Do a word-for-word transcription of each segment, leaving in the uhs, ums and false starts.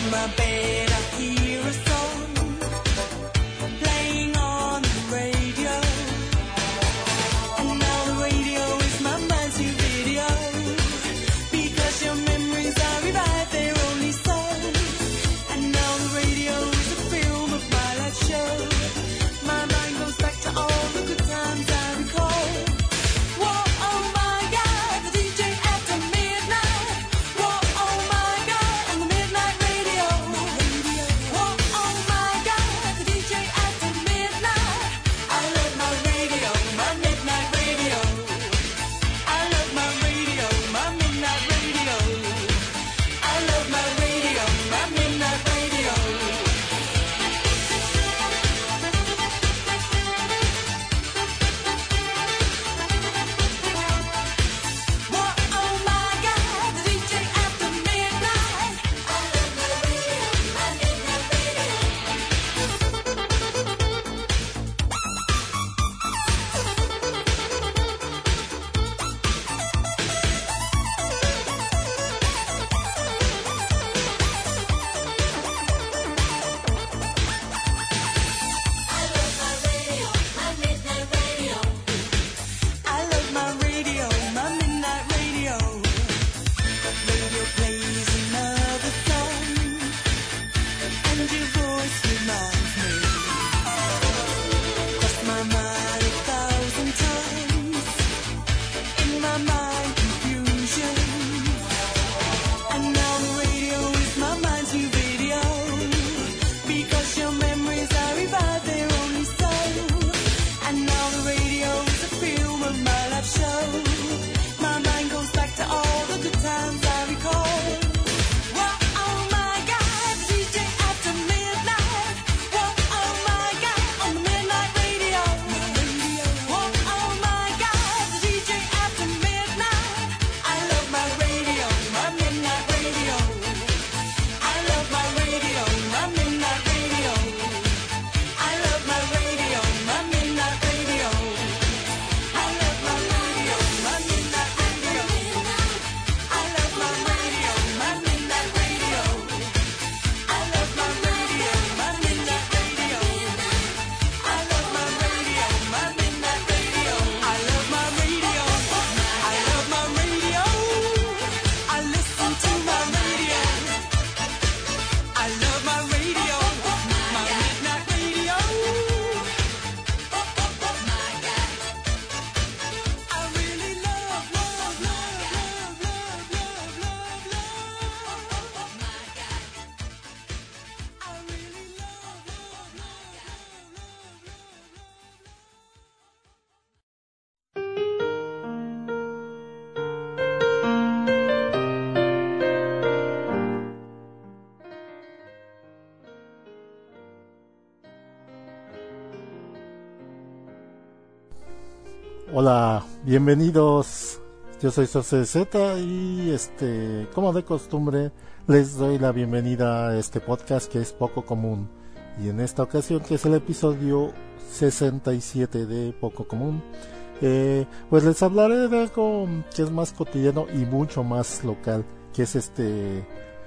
Hola, bienvenidos. Yo soy Soce Z y este, como de costumbre, les doy la bienvenida a este podcast que es poco común. Y en esta ocasión, que es el episodio sesenta y siete de Poco Común, eh, pues les hablaré de algo que es más cotidiano y mucho más local, que es este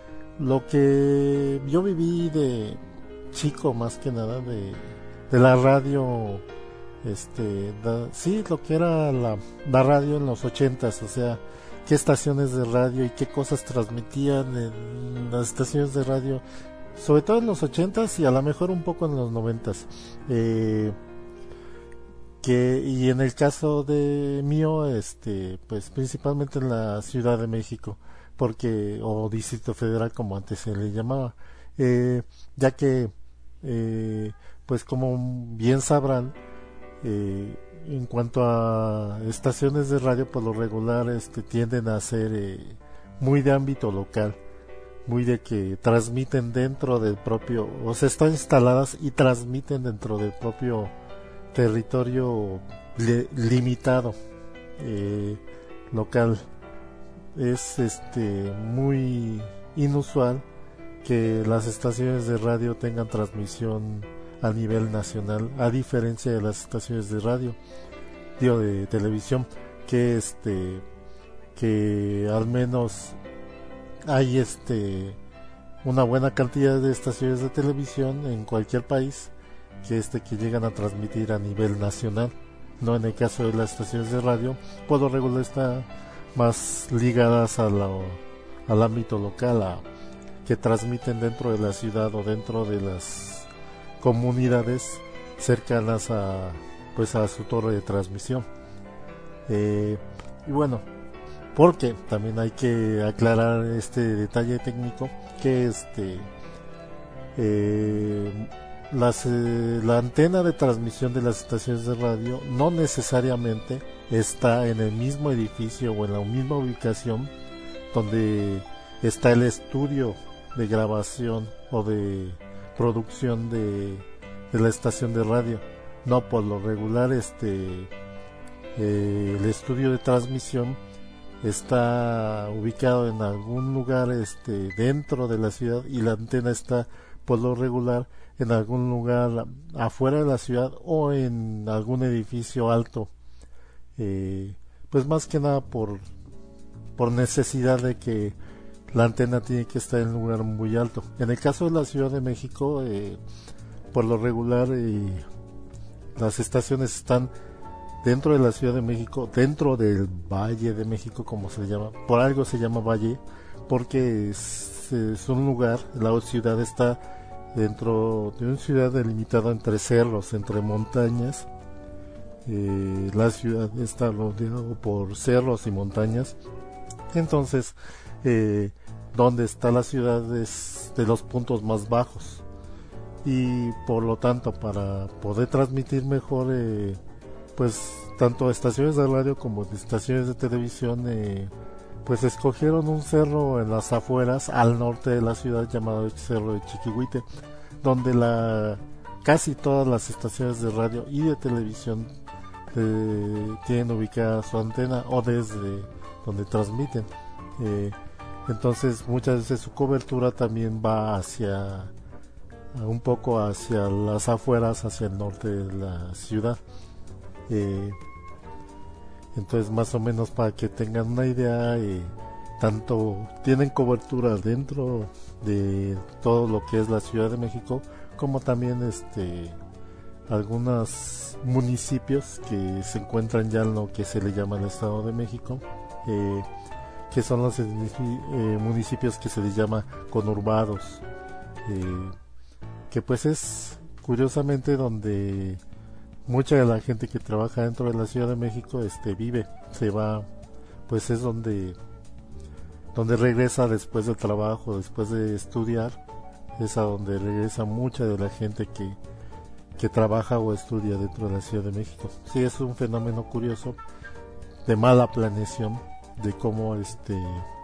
lo que yo viví de chico, más que nada de, de la radio. Este, da, sí, lo que era la, la radio en los ochentas, o sea, qué estaciones de radio y qué cosas transmitían en las estaciones de radio, sobre todo en los ochentas y a lo mejor un poco en los noventas. Eh, que, y en el caso de mío, este, pues principalmente en la Ciudad de México, porque, o Distrito Federal como antes se le llamaba, eh, ya que, eh, pues como bien sabrán, Eh, en cuanto a estaciones de radio, por lo regular este, tienden a ser eh, muy de ámbito local, muy de que transmiten dentro del propio, o sea, están instaladas y transmiten dentro del propio territorio li- limitado eh, local. Es este muy inusual que las estaciones de radio tengan transmisión a nivel nacional, a diferencia de las estaciones de radio, digo, de televisión, que este que al menos hay este una buena cantidad de estaciones de televisión en cualquier país que este que llegan a transmitir a nivel nacional. No, en el caso de las estaciones de radio, por lo regular está más ligadas a la, al ámbito local, a, que transmiten dentro de la ciudad o dentro de las comunidades cercanas a pues a su torre de transmisión. Eh, y bueno, porque también hay que aclarar este detalle técnico, que este eh, las, eh, la antena de transmisión de las estaciones de radio no necesariamente está en el mismo edificio o en la misma ubicación donde está el estudio de grabación o de producción de, de la estación de radio. No, por lo regular este eh, el estudio de transmisión está ubicado en algún lugar este dentro de la ciudad y la antena está por lo regular en algún lugar afuera de la ciudad o en algún edificio alto, eh, pues más que nada por por necesidad de que la antena tiene que estar en un lugar muy alto. En el caso de la Ciudad de México, eh, por lo regular eh, las estaciones están dentro de la Ciudad de México, dentro del Valle de México, como se llama. Por algo se llama Valle, porque es, es un lugar, la ciudad está dentro de una ciudad delimitada entre cerros, entre montañas. Eh, la ciudad está rodeada por cerros y montañas. Entonces, eh, donde está la ciudad es de los puntos más bajos. Y por lo tanto, para poder transmitir mejor, eh, pues tanto estaciones de radio como estaciones de televisión, eh, pues escogieron un cerro en las afueras al norte de la ciudad llamado el Cerro de Chiquihuite, donde la casi todas las estaciones de radio y de televisión eh, tienen ubicada su antena o desde donde transmiten. Eh, entonces muchas veces su cobertura también va hacia un poco hacia las afueras, hacia el norte de la ciudad. Eh, entonces más o menos para que tengan una idea, eh, tanto tienen cobertura dentro de todo lo que es la Ciudad de México, como también este algunos municipios que se encuentran ya en lo que se le llama el Estado de México, eh, que son los eh, municipios que se les llama conurbados, eh, que pues es curiosamente donde mucha de la gente que trabaja dentro de la Ciudad de México este vive, se va, pues es donde donde regresa después del trabajo, después de estudiar, es a donde regresa mucha de la gente que que trabaja o estudia dentro de la Ciudad de México. Sí, es un fenómeno curioso de mala planeación, de cómo este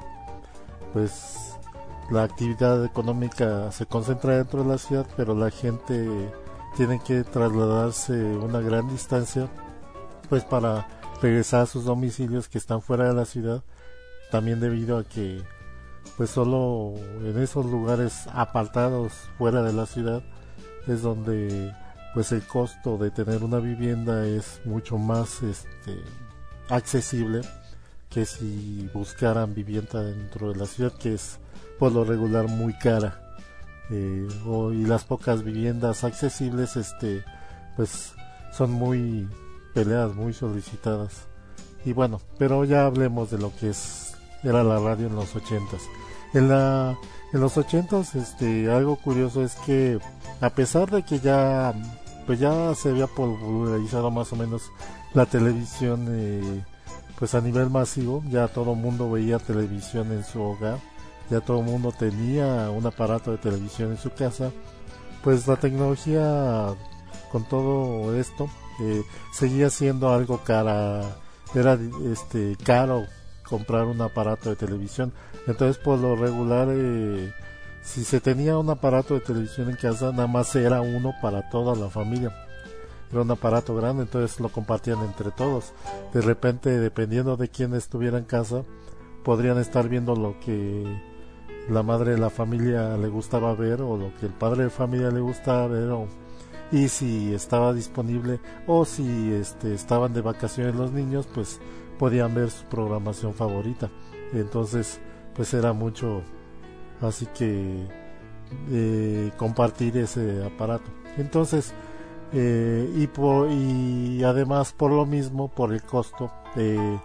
pues la actividad económica se concentra dentro de la ciudad, pero la gente tiene que trasladarse una gran distancia pues para regresar a sus domicilios que están fuera de la ciudad, también debido a que pues solo en esos lugares apartados fuera de la ciudad es donde pues el costo de tener una vivienda es mucho más este accesible que si buscaran vivienda dentro de la ciudad, que es por lo regular muy cara. Eh, o, y las pocas viviendas accesibles este pues son muy peleadas, muy solicitadas. Y bueno, pero ya hablemos de lo que es era la radio en los ochentas. En la en los ochentas este algo curioso es que a pesar de que ya pues ya se había popularizado más o menos la televisión, eh, pues a nivel masivo, ya todo el mundo veía televisión en su hogar, ya todo el mundo tenía un aparato de televisión en su casa, pues la tecnología con todo esto eh, seguía siendo algo cara, era este caro comprar un aparato de televisión. Entonces por lo regular eh, si se tenía un aparato de televisión en casa, nada más era uno para toda la familia, era un aparato grande, entonces lo compartían entre todos. De repente, dependiendo de quién estuviera en casa, podrían estar viendo lo que la madre de la familia le gustaba ver o lo que el padre de familia le gustaba ver, o, y si estaba disponible o si este, estaban de vacaciones los niños, pues podían ver su programación favorita. Entonces pues era mucho, así que eh, compartir ese aparato. Entonces, eh, y, por, y además por lo mismo, por el costo, eh,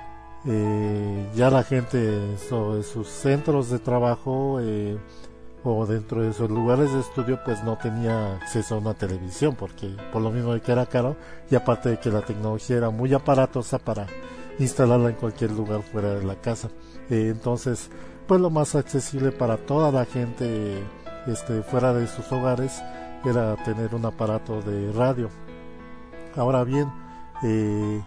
eh, ya la gente en sus centros de trabajo eh, o dentro de sus lugares de estudio pues no tenía acceso a una televisión, porque por lo mismo de que era caro, y aparte de que la tecnología era muy aparatosa para instalarla en cualquier lugar fuera de la casa. Eh, entonces pues lo más accesible para toda la gente este, fuera de sus hogares era tener un aparato de radio. Ahora bien, eh,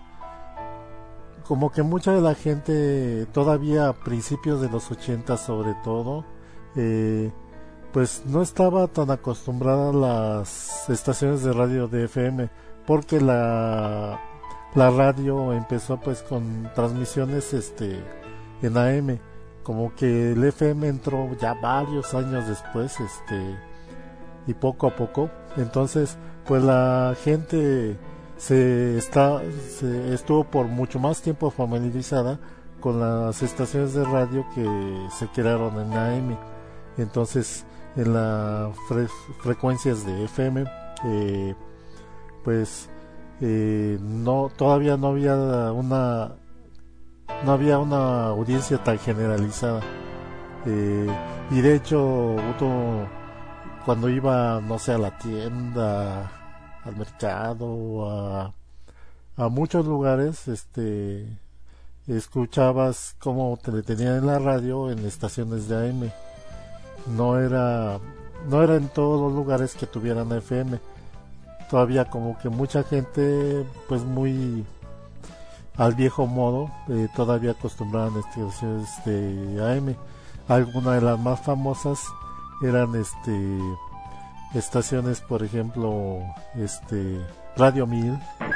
como que mucha de la gente todavía a principios de los ochenta sobre todo, eh, pues no estaba tan acostumbrada a las estaciones de radio de F M, porque la la radio empezó pues con transmisiones este en A M, como que el F M entró ya varios años después, este y poco a poco, entonces pues la gente se está se estuvo por mucho más tiempo familiarizada con las estaciones de radio que se crearon en A M. Entonces en las fre frecuencias de F M eh, pues eh, no todavía no había una no había una audiencia tan generalizada, eh, y de hecho uno, cuando iba no sé a la tienda, al mercado, a, a muchos lugares, este escuchabas cómo te detenían en la radio en estaciones de A M. No era no era en todos los lugares que tuvieran F M. Todavía como que mucha gente pues muy al viejo modo, eh, todavía acostumbraban a estaciones de A M. Algunas de las más famosas eran este estaciones, por ejemplo, este Radio Mil,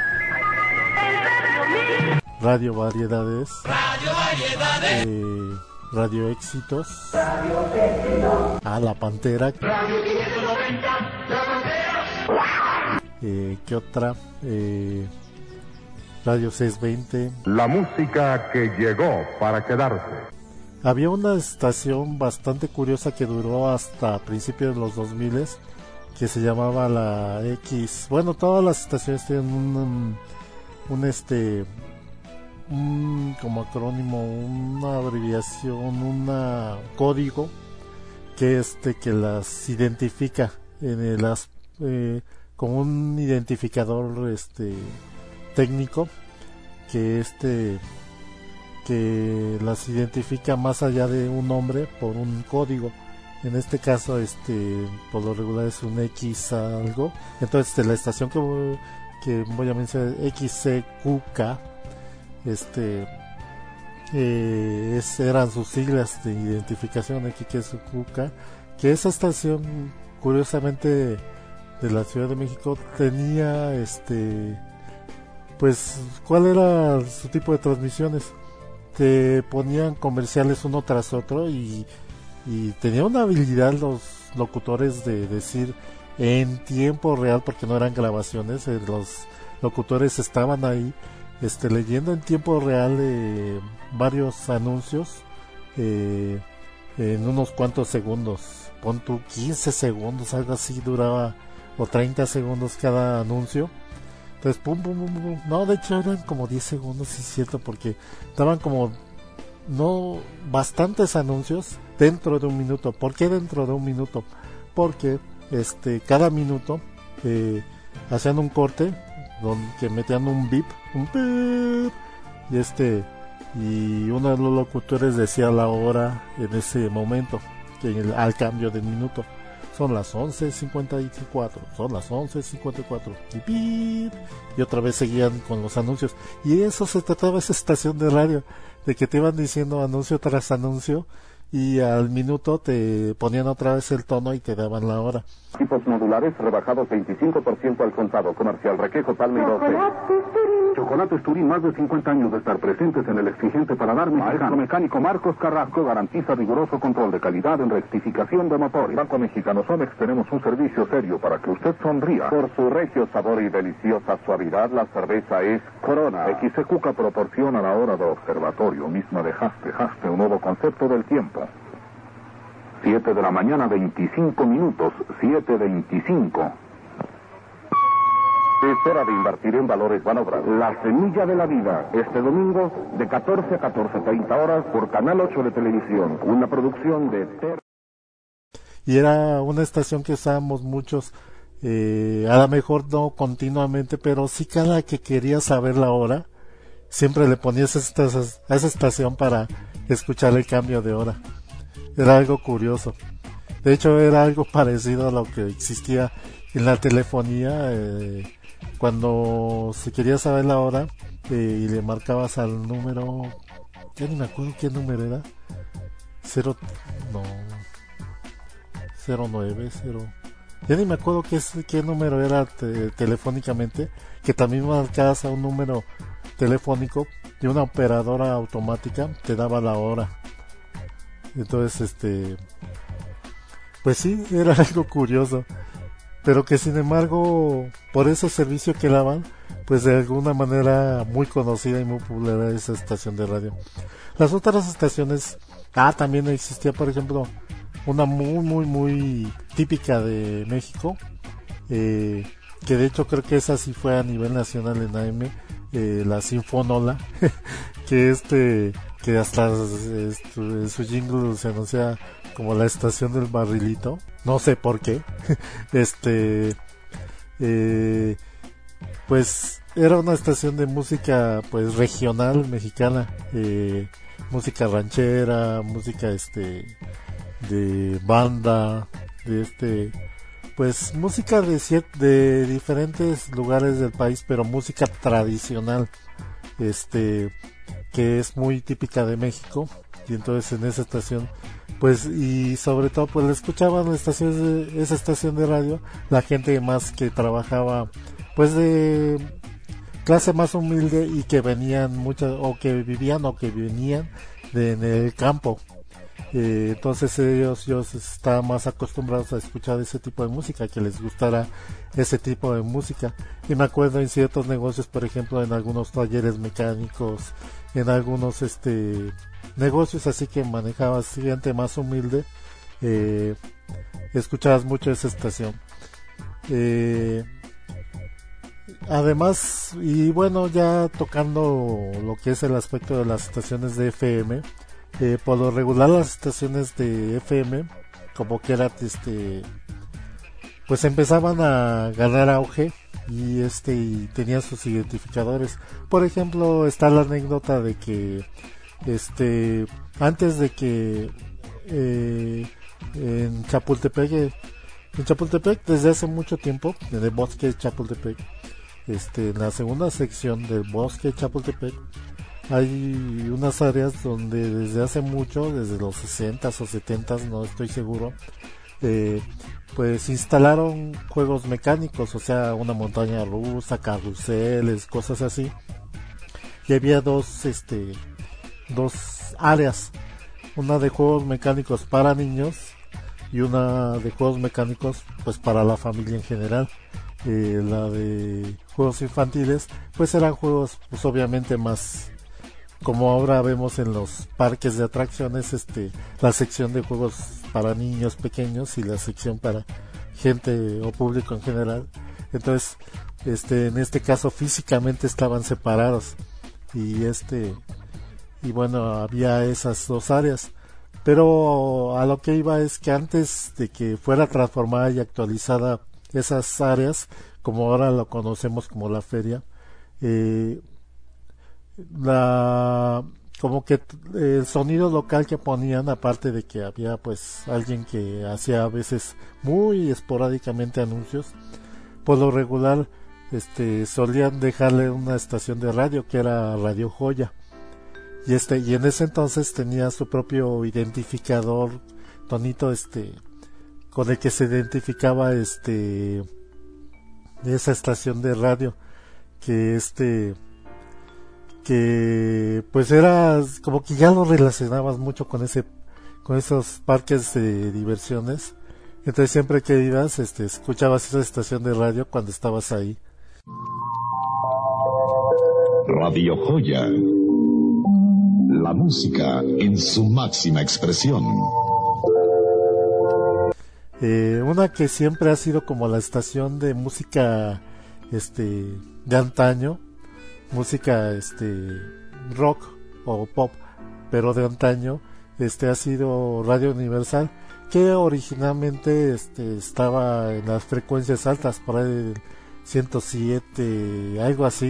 Radio Variedades, Radio Variedades, eh, Radio Éxitos, a La Pantera, Radio quinientos noventa, La Pantera, eh, ¿qué otra? Eh, Radio seiscientos veinte. La música que llegó para quedarse. Había una estación bastante curiosa que duró hasta principios de los dos mil, que se llamaba la X. Bueno, todas las estaciones tienen un, un, un este un como acrónimo, una abreviación, un código que este que las identifica en las eh, como un identificador este técnico que este que las identifica más allá de un nombre por un código. En este caso este por lo regular es un X algo. Entonces este, la estación que voy, que voy a mencionar X C Q K, este eh, es, eran sus siglas de identificación X C Q K, que esa estación curiosamente de la Ciudad de México tenía este pues cuál era su tipo de transmisiones. Te ponían comerciales uno tras otro y, y tenía una habilidad los locutores de decir en tiempo real, porque no eran grabaciones, eh, los locutores estaban ahí este leyendo en tiempo real eh, varios anuncios eh, en unos cuantos segundos, pon tú quince segundos, algo así duraba, o treinta segundos cada anuncio. Entonces, pum, pum, pum, pum. No, de hecho eran como diez segundos, sí es cierto, porque daban como no bastantes anuncios dentro de un minuto. ¿Por qué dentro de un minuto? Porque este cada minuto eh, hacían un corte donde que metían un beep, un beep, y este y uno de los locutores decía la hora en ese momento, que el, al cambio de minuto. Son las once cincuenta y cuatro, son las once cincuenta y cuatro, y pip, y otra vez seguían con los anuncios. Y eso se trataba esa estación de radio, de que te iban diciendo anuncio tras anuncio, y al minuto te ponían otra vez el tono y te daban la hora. Tipos modulares rebajados veinticinco por ciento al contado. Comercial Requejo, Palma y doce. Chocolates Turín, más de cincuenta años de estar presentes en el exigente paladar mexicano. Maestro mecánico Marcos Carrasco garantiza riguroso control de calidad en rectificación de motores. Banco Mexicano Somex, tenemos un servicio serio para que usted sonría. Por su regio sabor y deliciosa suavidad, la cerveza es Corona. X C Cuca proporciona la hora de observatorio misma de Haste, Haste, un nuevo concepto del tiempo. siete de la mañana, veinticinco minutos, siete veinticinco. Es hora de invertir en valores Banobras. La Semilla de la Vida, este domingo, de catorce a catorce treinta horas, por Canal ocho de Televisión. Una producción de... Ter- y era una estación que usábamos muchos, eh, a lo mejor no continuamente, pero sí cada que quería saber la hora, siempre le ponías a esa, a esa estación para escuchar el cambio de hora. Era algo curioso. De hecho, era algo parecido a lo que existía en la telefonía, eh, cuando se quería saber la hora, eh, y le marcabas al número, ya ni me acuerdo qué número era, cero, no, cero nueve, cero, ya ni me acuerdo qué, qué número era te, telefónicamente, que también marcabas a un número telefónico y una operadora automática te daba la hora. Entonces, este, pues sí, era algo curioso, pero que sin embargo, por ese servicio que daban, pues de alguna manera muy conocida y muy popular esa estación de radio. Las otras estaciones, ah, también existía, por ejemplo, una muy, muy, muy típica de México, eh, que de hecho creo que esa sí fue a nivel nacional en A M, eh, la Sinfonola, que este, que hasta este, en su jingle se anuncia como la estación del barrilito, no sé por qué, este, eh, pues era una estación de música pues regional mexicana, eh, música ranchera, música este de banda, de este, pues música de cier- de diferentes lugares del país, pero música tradicional, este, que es muy típica de México. Y entonces en esa estación, pues, y sobre todo pues la escuchaban la estación de, esa estación de radio, la gente más que trabajaba pues de clase más humilde y que venían muchas, o que vivían o que venían de, en el campo. Eh, entonces ellos, ellos estaban más acostumbrados a escuchar ese tipo de música, que les gustara ese tipo de música. Y me acuerdo en ciertos negocios, por ejemplo, en algunos talleres mecánicos, en algunos este negocios así que manejabas gente más humilde, eh, escuchabas mucho esa estación. Eh, además, y bueno, ya tocando lo que es el aspecto de las estaciones de F M, eh, por lo regular las estaciones de F M, como que era este, pues empezaban a ganar auge y este y tenían sus identificadores. Por ejemplo, está la anécdota de que este antes de que eh, en Chapultepec, en Chapultepec desde hace mucho tiempo, en el bosque de Chapultepec, este, en la segunda sección del bosque de Chapultepec, hay unas áreas donde desde hace mucho, desde los sesentas o setentas, no estoy seguro, eh, pues instalaron juegos mecánicos, o sea, una montaña rusa, carruseles, cosas así. Y había dos, este, dos áreas, una de juegos mecánicos para niños y una de juegos mecánicos pues para la familia en general. Eh, la de juegos infantiles pues eran juegos pues obviamente más, como ahora vemos en los parques de atracciones, este, la sección de juegos para niños pequeños y la sección para gente o público en general. Entonces, este, en este caso físicamente estaban separados y este, y bueno, había esas dos áreas. Pero a lo que iba es que antes de que fuera transformada y actualizada esas áreas, como ahora lo conocemos como la feria, eh, la como que el sonido local que ponían, aparte de que había pues alguien que hacía a veces muy esporádicamente anuncios, por lo regular este solían dejarle una estación de radio que era Radio Joya, y este y en ese entonces tenía su propio identificador, tonito este con el que se identificaba este esa estación de radio, que este que pues era como que ya lo relacionabas mucho con ese con esos parques de diversiones. Entonces siempre que ibas este escuchabas esa estación de radio cuando estabas ahí. Radio Joya, la música en su máxima expresión. Eh, una que siempre ha sido como la estación de música este de antaño, música este rock o pop, pero de antaño, este ha sido Radio Universal, que originalmente este estaba en las frecuencias altas, por ahí del ciento siete, algo así.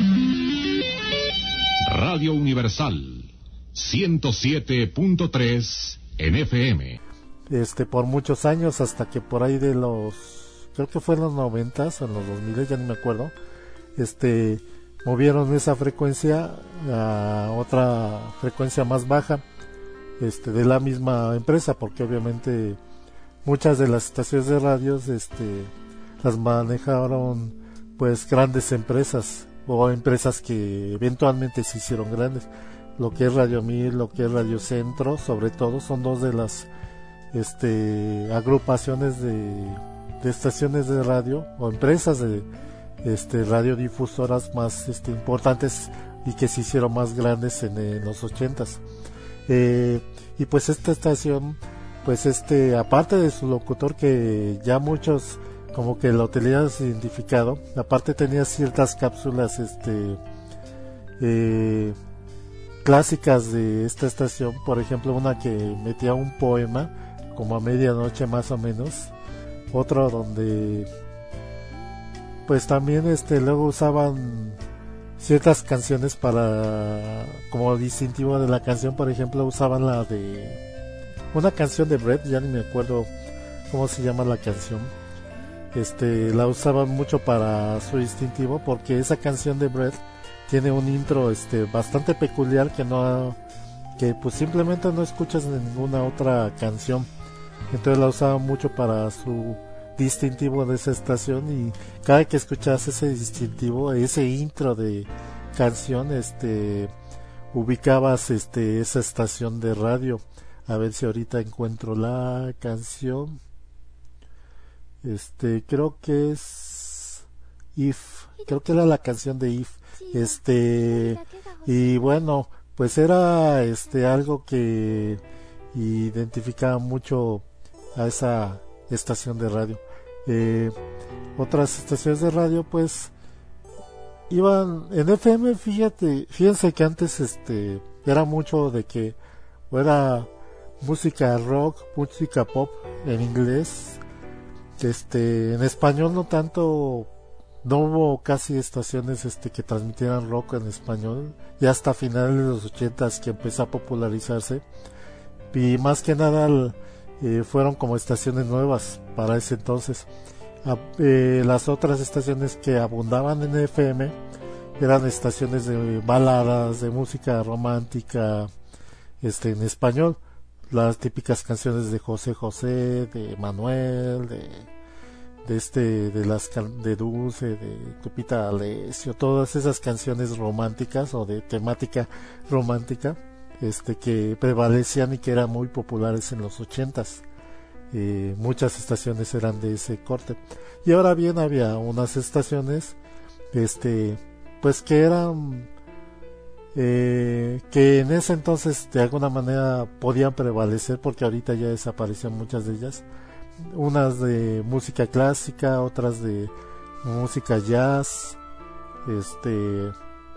Radio Universal ciento siete punto tres en F M. Este por muchos años, hasta que por ahí de los, creo que fue en los noventas o en los dos mil, ya ni me acuerdo, este movieron esa frecuencia a otra frecuencia más baja, este de la misma empresa, porque obviamente muchas de las estaciones de radios este las manejaron pues grandes empresas o empresas que eventualmente se hicieron grandes. Lo que es Radio Mil, lo que es Radio Centro, sobre todo son dos de las este agrupaciones de, de estaciones de radio o empresas de este radiodifusoras más este importantes y que se hicieron más grandes en, en los ochentas. Eh, y pues esta estación, pues este aparte de su locutor, que ya muchos como que lo tenían identificado, aparte tenía ciertas cápsulas este eh, clásicas de esta estación, por ejemplo una que metía un poema como a medianoche más o menos, otro donde pues también este luego usaban ciertas canciones para como distintivo de la canción. Por ejemplo usaban la de una canción de Brett, ya ni me acuerdo cómo se llama la canción, este la usaban mucho para su distintivo, porque esa canción de Brett tiene un intro este bastante peculiar que no que pues simplemente no escuchas en ninguna otra canción. Entonces la usaban mucho para su distintivo de esa estación, y cada que escuchas ese distintivo, ese intro de canción, este ubicabas este esa estación de radio. A ver si ahorita encuentro la canción. Este creo que es If, creo que era la canción de If. Este y bueno, pues era este algo que identificaba mucho a esa estación de radio. Eh, otras estaciones de radio pues iban en F M. Fíjate, fíjense que antes este era mucho de que o era música rock, música pop en inglés, este en español no tanto. No hubo casi estaciones este que transmitieran rock en español, ya hasta finales de los ochentas que empezó a popularizarse, y más que nada eh, fueron como estaciones nuevas para ese entonces. A, eh, las otras estaciones que abundaban en F M eran estaciones de baladas, de música romántica este en español, las típicas canciones de José José, de Manuel, de de este de las de Dulce, de Lupita D'Alessio, todas esas canciones románticas o de temática romántica este que prevalecían y que eran muy populares en los ochentas. Eh, muchas estaciones eran de ese corte. Y ahora bien, había unas estaciones este pues que eran eh, que en ese entonces de alguna manera podían prevalecer, porque ahorita ya desaparecieron muchas de ellas. Unas de música clásica, otras de música jazz, este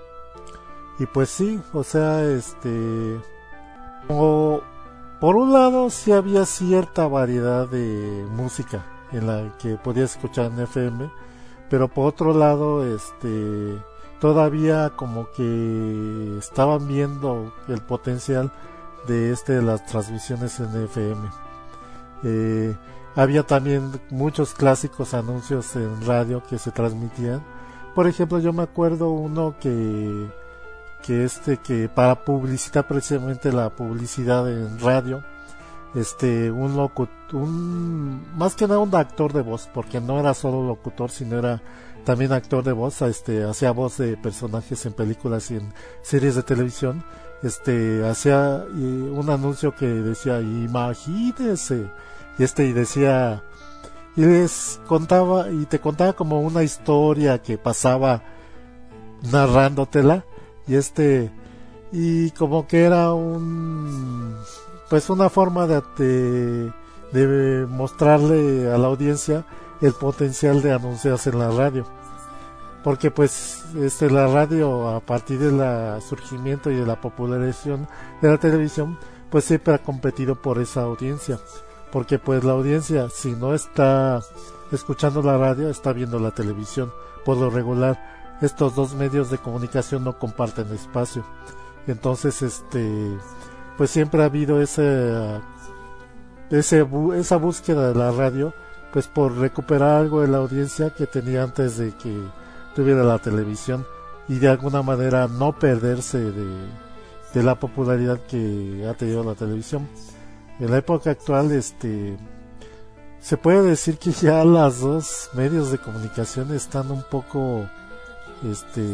y pues sí, o sea, este o, por un lado sí había cierta variedad de música en la que podías escuchar en F M, pero por otro lado este todavía como que estaban viendo el potencial de este de las transmisiones en F M. Eh, había también muchos clásicos anuncios en radio que se transmitían. Por ejemplo, yo me acuerdo uno que que este que para publicitar precisamente la publicidad en radio, este un locutor, un más que nada un actor de voz, porque no era solo locutor, sino era también actor de voz, este hacía voz de personajes en películas y en series de televisión. Este hacía un anuncio que decía imagínese, y este y decía y les contaba y te contaba como una historia que pasaba narrándotela, y este y como que era un pues una forma de, de de mostrarle a la audiencia el potencial de anunciarse en la radio, porque pues este la radio, a partir del surgimiento y de la popularización de la televisión, pues siempre ha competido por esa audiencia, porque pues la audiencia, si no está escuchando la radio, está viendo la televisión. Por lo regular, estos dos medios de comunicación no comparten espacio, entonces este pues siempre ha habido ese, ese esa búsqueda de la radio, pues por recuperar algo de la audiencia que tenía antes de que tuviera la televisión, y de alguna manera no perderse de, de la popularidad que ha tenido la televisión. En la época actual, este se puede decir que ya las dos medios de comunicación están un poco este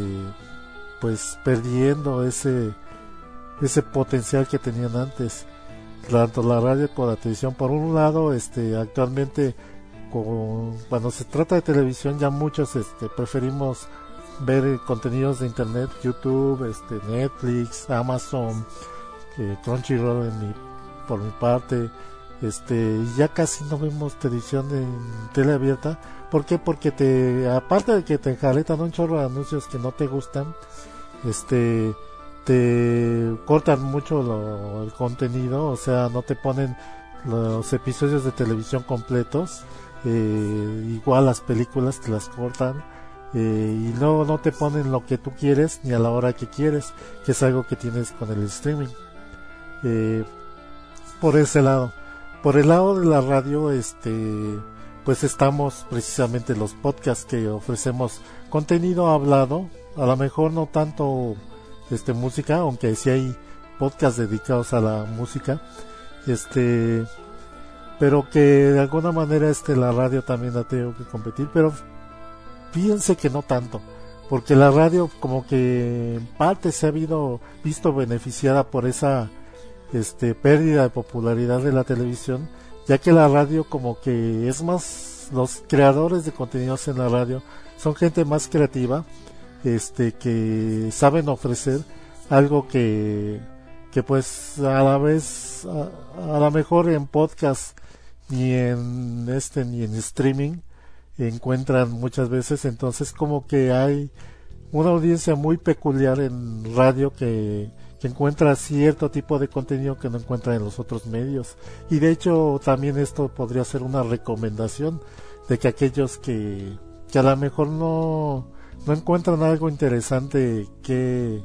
pues perdiendo ese ese potencial que tenían antes, tanto la radio como la televisión. Por un lado, este actualmente con, cuando se trata de televisión, ya muchos este preferimos ver contenidos de internet, YouTube, este Netflix, Amazon, eh, Crunchyroll en mi, por mi parte, este ya casi no vemos televisión en tele abierta. ¿Por qué? Porque te, aparte de que te enjaretan un chorro de anuncios que no te gustan, este te cortan mucho lo, el contenido, o sea, no te ponen los episodios de televisión completos, eh, igual las películas te las cortan, eh, y no, no te ponen lo que tú quieres ni a la hora que quieres, que es algo que tienes con el streaming. Eh, por ese lado. Por el lado de la radio, este pues estamos precisamente los podcasts, que ofrecemos contenido hablado, a lo mejor no tanto este música, aunque sí hay podcasts dedicados a la música, este pero que de alguna manera este la radio también ha tenido que competir, pero fíjense que no tanto, porque la radio como que en parte se ha visto, visto beneficiada por esa este pérdida de popularidad de la televisión, ya que la radio como que es más, los creadores de contenidos en la radio son gente más creativa, este que saben ofrecer algo que que pues a la vez a, a lo mejor en podcast ni en este ni en streaming encuentran muchas veces. Entonces como que hay una audiencia muy peculiar en radio que que encuentra cierto tipo de contenido que no encuentra en los otros medios, y de hecho también esto podría ser una recomendación de que aquellos que que a lo mejor no no encuentran algo interesante que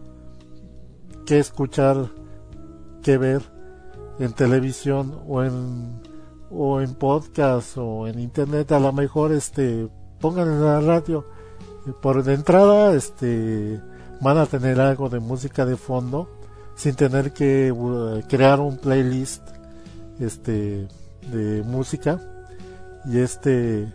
que escuchar, que ver en televisión o en o en podcast o en internet, a lo mejor este pongan en la radio. Por de entrada este van a tener algo de música de fondo sin tener que uh, crear un playlist este de música, y este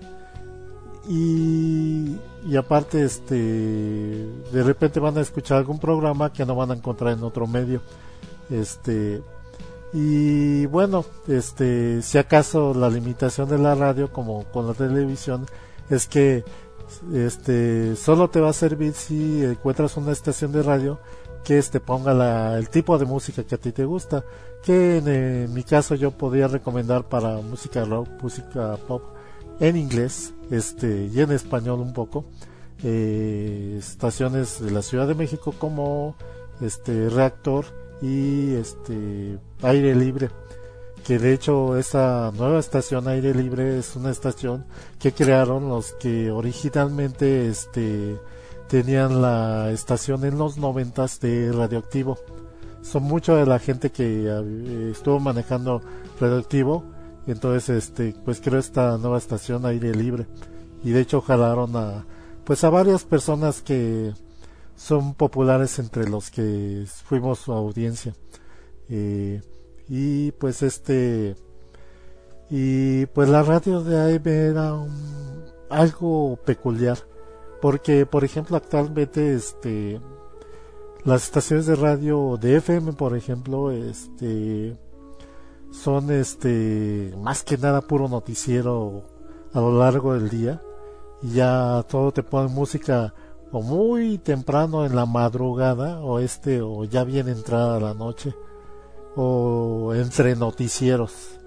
y y aparte este de repente van a escuchar algún programa que no van a encontrar en otro medio, este y bueno, este si acaso la limitación de la radio como con la televisión es que este solo te va a servir si encuentras una estación de radio que este ponga la, el tipo de música que a ti te gusta, que en, en mi caso yo podría recomendar para música rock, música pop en inglés este y en español un poco, eh, estaciones de la Ciudad de México como este Reactor y este Aire Libre, que de hecho esa nueva estación Aire Libre es una estación que crearon los que originalmente este tenían la estación en los noventas de Radioactivo. Son mucho de la gente que eh, estuvo manejando Radioactivo, entonces este pues creó esta nueva estación Aire Libre, y de hecho jalaron a pues a varias personas que son populares entre los que fuimos su audiencia, eh, y pues este y pues la radio de A M era un, algo peculiar, porque por ejemplo actualmente este las estaciones de radio de F M, por ejemplo, este son este más que nada puro noticiero a lo largo del día, y ya todo te ponen música o muy temprano en la madrugada o este o ya bien entrada la noche o entre noticieros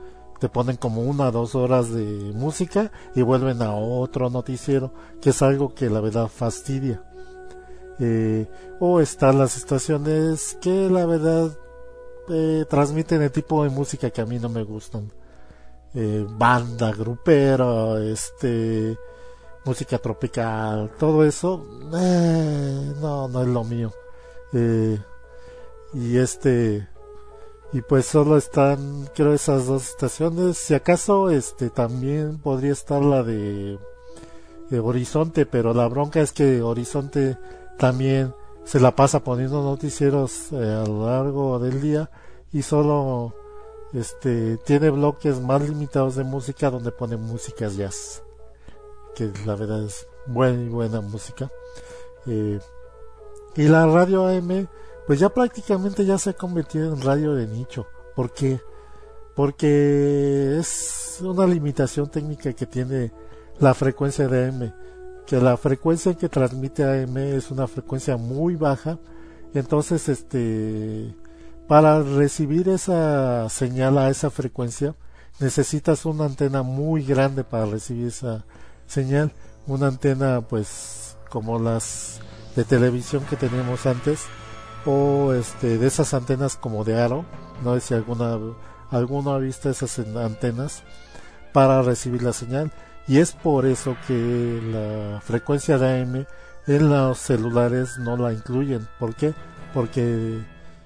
te ponen como una o dos horas de música y vuelven a otro noticiero, que es algo que la verdad fastidia. Eh, o están las estaciones que la verdad eh, transmiten el tipo de música que a mí no me gustan, eh, banda grupera, este música tropical, todo eso eh, no no es lo mío. eh, y este y pues solo están, creo, esas dos estaciones. Si acaso este también podría estar la de, de Horizonte, pero la bronca es que Horizonte también se la pasa poniendo noticieros eh, a lo largo del día, y solo este tiene bloques más limitados de música donde pone músicas jazz, que la verdad es buena y buena música. eh, y la radio A M pues ya prácticamente ya se ha convertido en radio de nicho. ¿Por qué? Porque es una limitación técnica que tiene la frecuencia de A M, que la frecuencia que transmite A M es una frecuencia muy baja. Entonces este para recibir esa señal a esa frecuencia necesitas una antena muy grande para recibir esa señal, una antena pues como las de televisión que teníamos antes, o este de esas antenas como de aro. No sé si alguna alguno ha visto esas antenas para recibir la señal, y es por eso que la frecuencia de A M en los celulares no la incluyen. ¿Por qué? Porque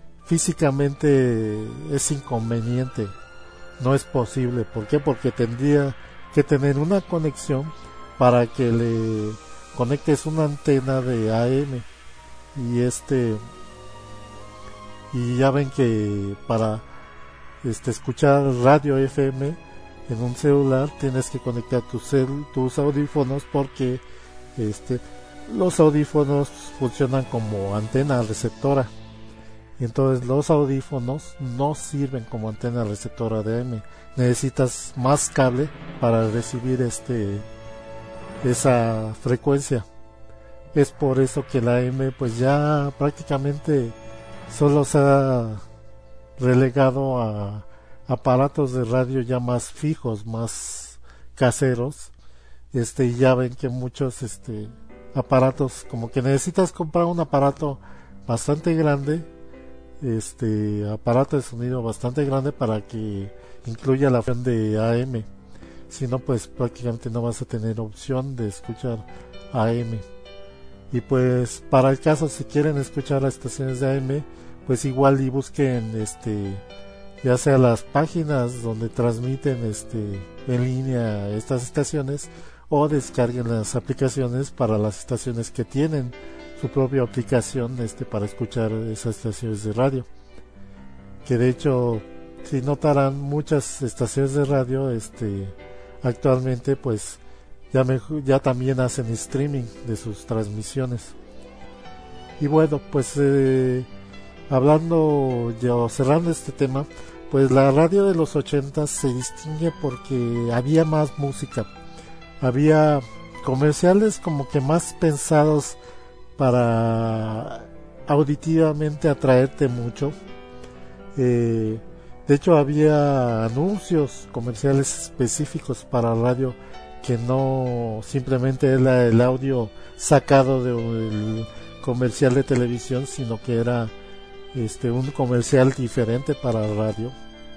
físicamente es inconveniente, no es posible. ¿Por qué? Porque tendría que tener una conexión para que le conectes una antena de A M, y este y ya ven que para este escuchar radio F M en un celular tienes que conectar tus cel, tus audífonos, porque este los audífonos funcionan como antena receptora, y entonces los audífonos no sirven como antena receptora de A M. Necesitas más cable para recibir este esa frecuencia. Es por eso que la A M pues ya prácticamente solo se ha relegado a aparatos de radio ya más fijos, más caseros. Este, y ya ven que muchos este aparatos, como que necesitas comprar un aparato bastante grande, este aparato de sonido bastante grande para que incluya la opción de A M. Si no, pues prácticamente no vas a tener opción de escuchar A M. Y pues para el caso, si quieren escuchar las estaciones de A M, pues igual y busquen este ya sea las páginas donde transmiten este en línea estas estaciones, o descarguen las aplicaciones para las estaciones que tienen su propia aplicación este para escuchar esas estaciones de radio. Que de hecho, si notarán, muchas estaciones de radio este actualmente pues ya, me, ya también hacen streaming de sus transmisiones. Y bueno, pues eh, hablando ya, cerrando este tema, pues la radio de los ochentas se distingue porque había más música, había comerciales como que más pensados para auditivamente atraerte mucho. Eh, de hecho había anuncios comerciales específicos para radio, que no simplemente era el audio sacado del comercial de televisión, sino que era este un comercial diferente para radio.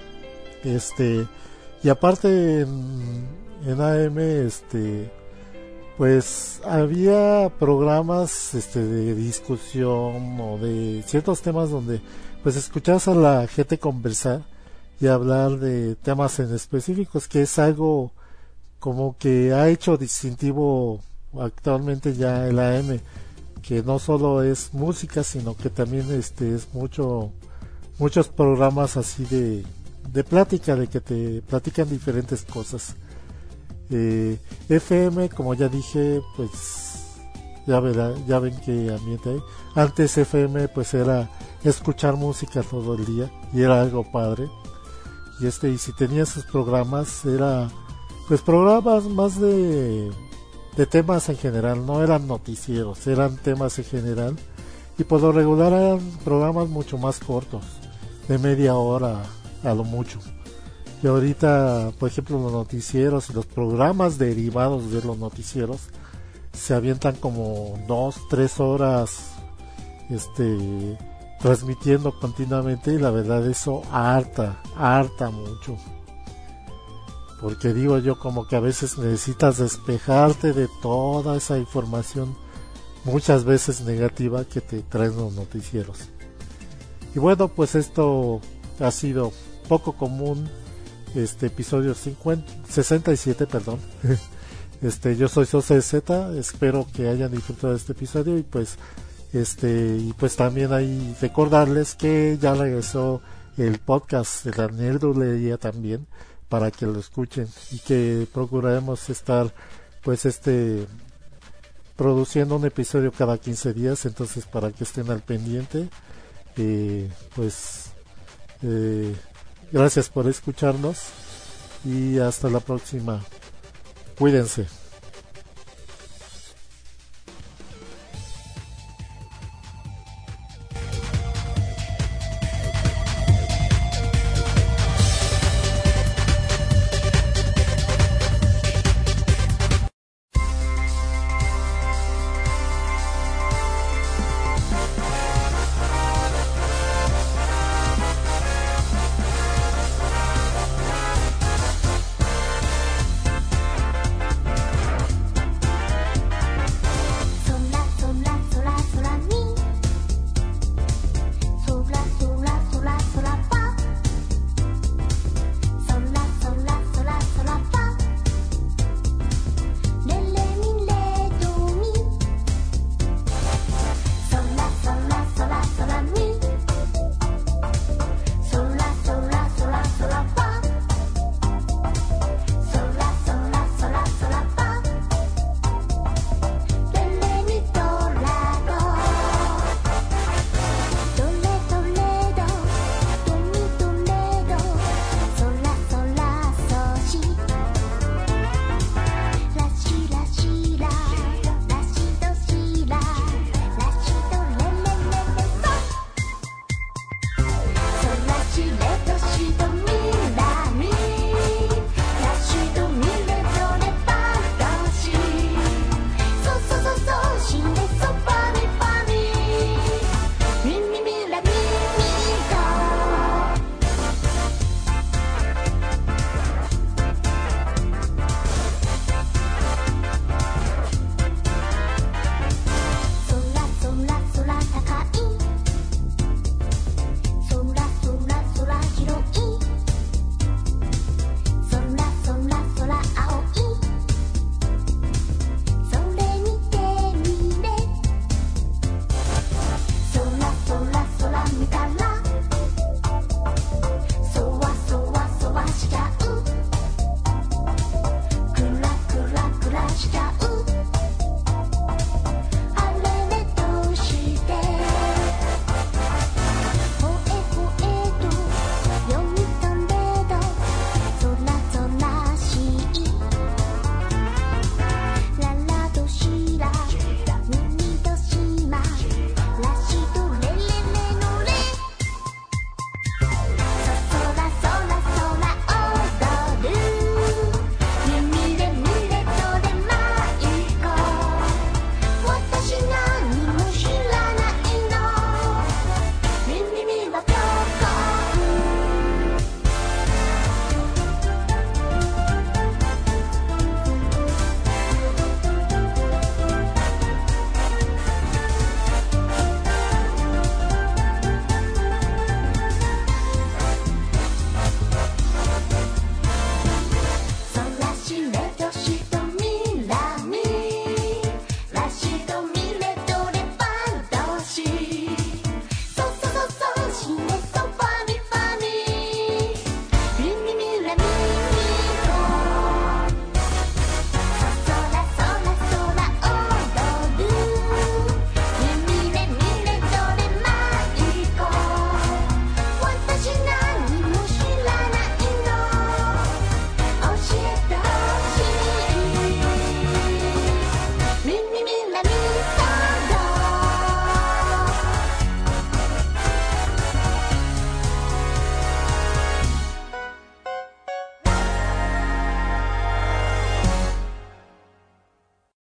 Este y aparte en, en A M este pues había programas este de discusión o de ciertos temas donde pues escuchabas a la gente conversar y hablar de temas en específicos, que es algo como que ha hecho distintivo actualmente ya el A M, que no solo es música, sino que también este es mucho muchos programas así de de plática, de que te platican diferentes cosas. eh, F M, como ya dije, pues ya verá, ya ven que ambiente hay. Antes F M pues era escuchar música todo el día y era algo padre, y este y si tenía sus programas era pues programas más de de temas en general, no eran noticieros, eran temas en general, y por lo regular eran programas mucho más cortos, de media hora a lo mucho. Y ahorita, por ejemplo, los noticieros y los programas derivados de los noticieros se avientan como dos, tres horas este transmitiendo continuamente, y la verdad eso harta, harta mucho. Porque digo yo, como que a veces necesitas despejarte de toda esa información, muchas veces negativa, que te traen los noticieros. Y bueno, pues esto ha sido poco común, este episodio cincuenta, sesenta y siete, perdón. Este, yo soy José Z, espero que hayan disfrutado de este episodio, y pues este y pues también ahí recordarles que ya regresó el podcast de la nerdolería también, para que lo escuchen, y que procuraremos estar pues este produciendo un episodio cada quince días, entonces para que estén al pendiente. Eh, pues eh, gracias por escucharnos y hasta la próxima. Cuídense.